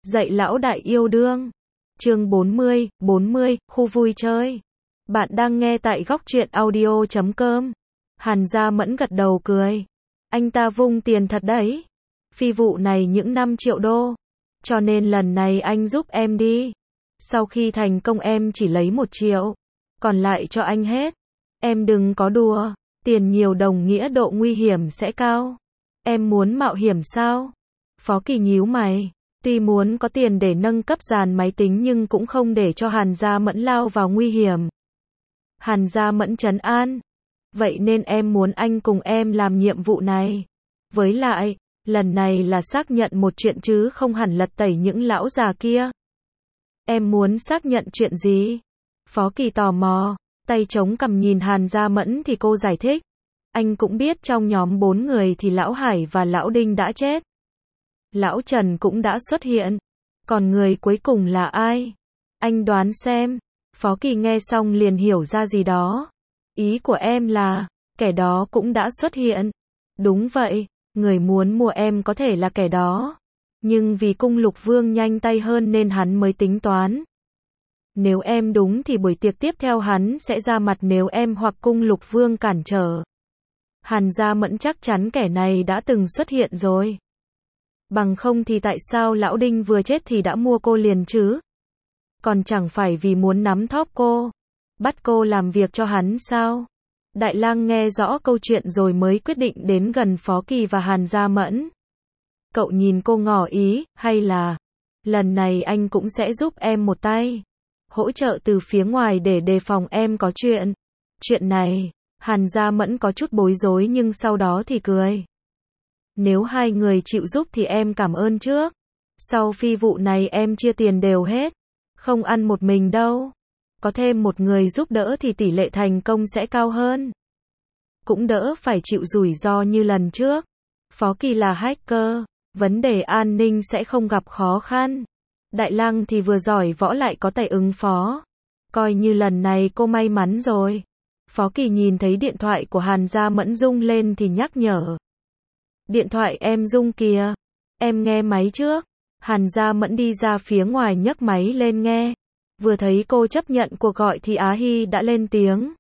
Dạy lão đại yêu đương. Chương 40, khu vui chơi. Bạn đang nghe tại góc truyện audio.com. Hàn Gia Mẫn gật đầu cười. Anh ta vung tiền thật đấy. Phi vụ này những 5 triệu đô. Cho nên lần này anh giúp em đi. Sau khi thành công em chỉ lấy 1 triệu. Còn lại cho anh hết. Em đừng có đùa. Tiền nhiều đồng nghĩa độ nguy hiểm sẽ cao. Em muốn mạo hiểm sao? Phó Kỳ nhíu mày. Tuy muốn có tiền để nâng cấp dàn máy tính nhưng cũng không để cho Hàn Gia Mẫn lao vào nguy hiểm. Hàn Gia Mẫn trấn an. Vậy nên em muốn anh cùng em làm nhiệm vụ này. Với lại, lần này là xác nhận một chuyện chứ không hẳn lật tẩy những lão già kia. Em muốn xác nhận chuyện gì? Phó Kỳ tò mò, tay chống cằm nhìn Hàn Gia Mẫn thì cô giải thích. Anh cũng biết trong nhóm 4 người thì Lão Hải và Lão Đinh đã chết. Lão Trần cũng đã xuất hiện. Còn người cuối cùng là ai? Anh đoán xem. Phó Kỳ nghe xong liền hiểu ra gì đó. Ý của em là, kẻ đó cũng đã xuất hiện. Đúng vậy, người muốn mua em có thể là kẻ đó. Nhưng vì Cung Lục Vương nhanh tay hơn nên hắn mới tính toán. Nếu em đúng thì buổi tiệc tiếp theo hắn sẽ ra mặt nếu em hoặc Cung Lục Vương cản trở. Hàn Gia Mẫn chắc chắn kẻ này đã từng xuất hiện rồi. Bằng không thì tại sao Lão Đinh vừa chết thì đã mua cô liền chứ? Còn chẳng phải vì muốn nắm thóp cô, bắt cô làm việc cho hắn sao? Đại Lang nghe rõ câu chuyện rồi mới quyết định đến gần Phó Kỳ và Hàn Gia Mẫn. Cậu nhìn cô ngỏ ý, hay là, lần này anh cũng sẽ giúp em một tay. Hỗ trợ từ phía ngoài để đề phòng em có chuyện. Chuyện này, Hàn Gia Mẫn có chút bối rối nhưng sau đó thì cười. Nếu hai người chịu giúp thì em cảm ơn trước. Sau phi vụ này em chia tiền đều hết. Không ăn một mình đâu. Có thêm một người giúp đỡ thì tỷ lệ thành công sẽ cao hơn. Cũng đỡ phải chịu rủi ro như lần trước. Phó Kỳ là hacker, vấn đề an ninh sẽ không gặp khó khăn. Đại Lang thì vừa giỏi võ lại có tay ứng phó. Coi như lần này cô may mắn rồi. Phó Kỳ nhìn thấy điện thoại của Hàn Gia Mẫn rung lên thì nhắc nhở. Điện thoại em rung kìa. Em nghe máy trước. Hàn Gia Mẫn đi ra phía ngoài nhấc máy lên nghe. Vừa thấy cô chấp nhận cuộc gọi thì Á Hy đã lên tiếng.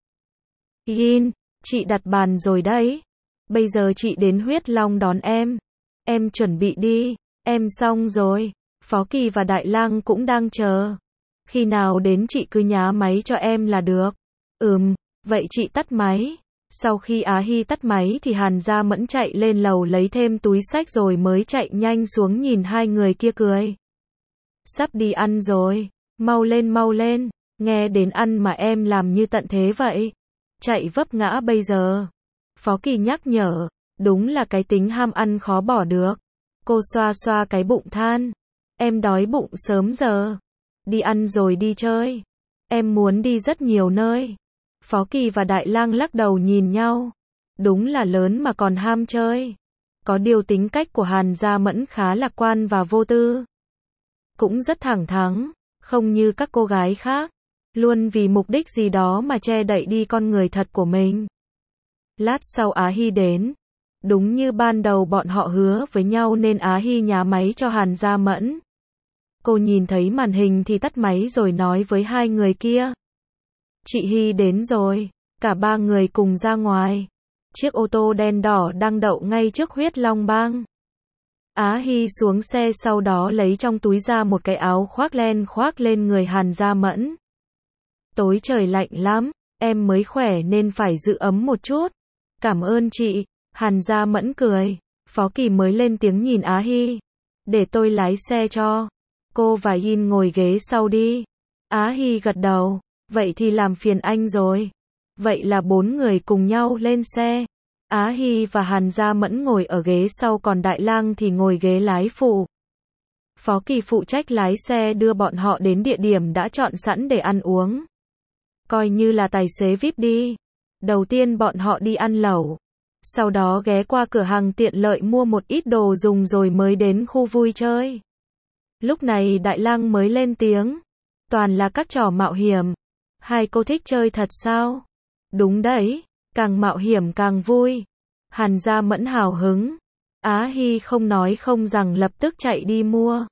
Yin, chị đặt bàn rồi đấy. Bây giờ chị đến Huyết Long đón em. Em chuẩn bị đi. Em xong rồi. Phó Kỳ và Đại Lang cũng đang chờ. Khi nào đến chị cứ nhá máy cho em là được. Vậy chị tắt máy. Sau khi Á Hy tắt máy thì Hàn Gia Mẫn chạy lên lầu lấy thêm túi xách rồi mới chạy nhanh xuống nhìn hai người kia cười. Sắp đi ăn rồi. Mau lên. Nghe đến ăn mà em làm như tận thế vậy. Chạy vấp ngã bây giờ. Phó Kỳ nhắc nhở. Đúng là cái tính ham ăn khó bỏ được. Cô xoa xoa cái bụng than. Em đói bụng sớm giờ. Đi ăn rồi đi chơi. Em muốn đi rất nhiều nơi. Phó Kỳ và Đại Lang lắc đầu nhìn nhau. Đúng là lớn mà còn ham chơi. Có điều tính cách của Hàn Gia Mẫn khá lạc quan và vô tư. Cũng rất thẳng thắn, không như các cô gái khác. Luôn vì mục đích gì đó mà che đậy đi con người thật của mình. Lát sau Á Hy đến. Đúng như ban đầu bọn họ hứa với nhau nên Á Hy nhá máy cho Hàn Gia Mẫn. Cô nhìn thấy màn hình thì tắt máy rồi nói với hai người kia. Chị Hy đến rồi. Cả ba người cùng ra ngoài. Chiếc ô tô đen đỏ đang đậu ngay trước Huyết Long Bang. Á Hy xuống xe sau đó lấy trong túi ra một cái áo khoác len khoác lên người Hàn Gia Mẫn. Tối trời lạnh lắm, em mới khỏe nên phải giữ ấm một chút. Cảm ơn chị. Hàn Gia Mẫn cười. Phó Kỳ mới lên tiếng nhìn Á Hy. Để tôi lái xe cho. Cô và Yin ngồi ghế sau đi. Á Hy gật đầu. Vậy thì làm phiền anh rồi. Vậy là 4 người cùng nhau lên xe. Á Hy và Hàn Gia Mẫn ngồi ở ghế sau còn Đại Lang thì ngồi ghế lái phụ. Phó Kỳ phụ trách lái xe đưa bọn họ đến địa điểm đã chọn sẵn để ăn uống. Coi như là tài xế VIP đi. Đầu tiên bọn họ đi ăn lẩu. Sau đó ghé qua cửa hàng tiện lợi mua một ít đồ dùng rồi mới đến khu vui chơi. Lúc này Đại Lang mới lên tiếng. Toàn là các trò mạo hiểm. Hai cô thích chơi thật sao? Đúng đấy, càng mạo hiểm càng vui. Hàn Gia Mẫn hào hứng. Á Hy không nói không rằng lập tức chạy đi mua.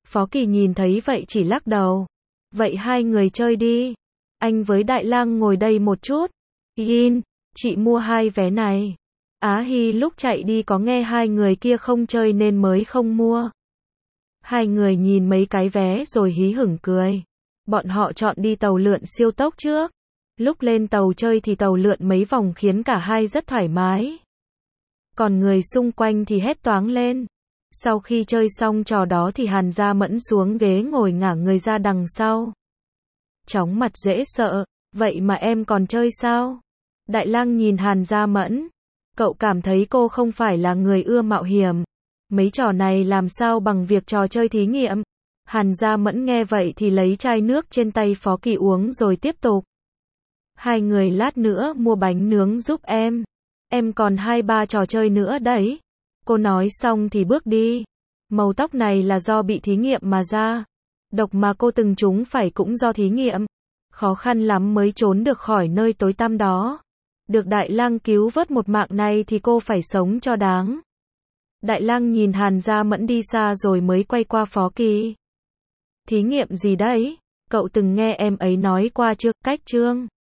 Phó Kỳ nhìn thấy vậy chỉ lắc đầu. Vậy hai người chơi đi. Anh với Đại Lang ngồi đây một chút. Yin, chị mua 2 vé này. Á Hi lúc chạy đi có nghe hai người kia không chơi nên mới không mua. Hai người nhìn mấy cái vé rồi hí hửng cười. Bọn họ chọn đi tàu lượn siêu tốc trước. Lúc lên tàu chơi thì tàu lượn mấy vòng khiến cả hai rất thoải mái. Còn người xung quanh thì hét toáng lên. Sau khi chơi xong trò đó thì Hàn Gia Mẫn xuống ghế ngồi ngả người ra đằng sau. Chóng mặt dễ sợ, vậy mà em còn chơi sao? Đại Lang nhìn Hàn Gia Mẫn. Cậu cảm thấy cô không phải là người ưa mạo hiểm. Mấy trò này làm sao bằng việc trò chơi thí nghiệm. Hàn Gia Mẫn nghe vậy thì lấy chai nước trên tay Phó Kỳ uống rồi tiếp tục. Hai người lát nữa mua bánh nướng giúp em. Em còn 2-3 trò chơi nữa đấy. Cô nói xong thì bước đi. Màu tóc này là do bị thí nghiệm mà ra. Độc mà cô từng trúng phải cũng do thí nghiệm. Khó khăn lắm mới trốn được khỏi nơi tối tăm đó. Được Đại Lang cứu vớt một mạng này thì cô phải sống cho đáng. Đại Lang nhìn Hàn Gia Mẫn đi xa rồi mới quay qua Phó Kỳ. Thí nghiệm gì đấy? Cậu từng nghe em ấy nói qua chưa? Cách chương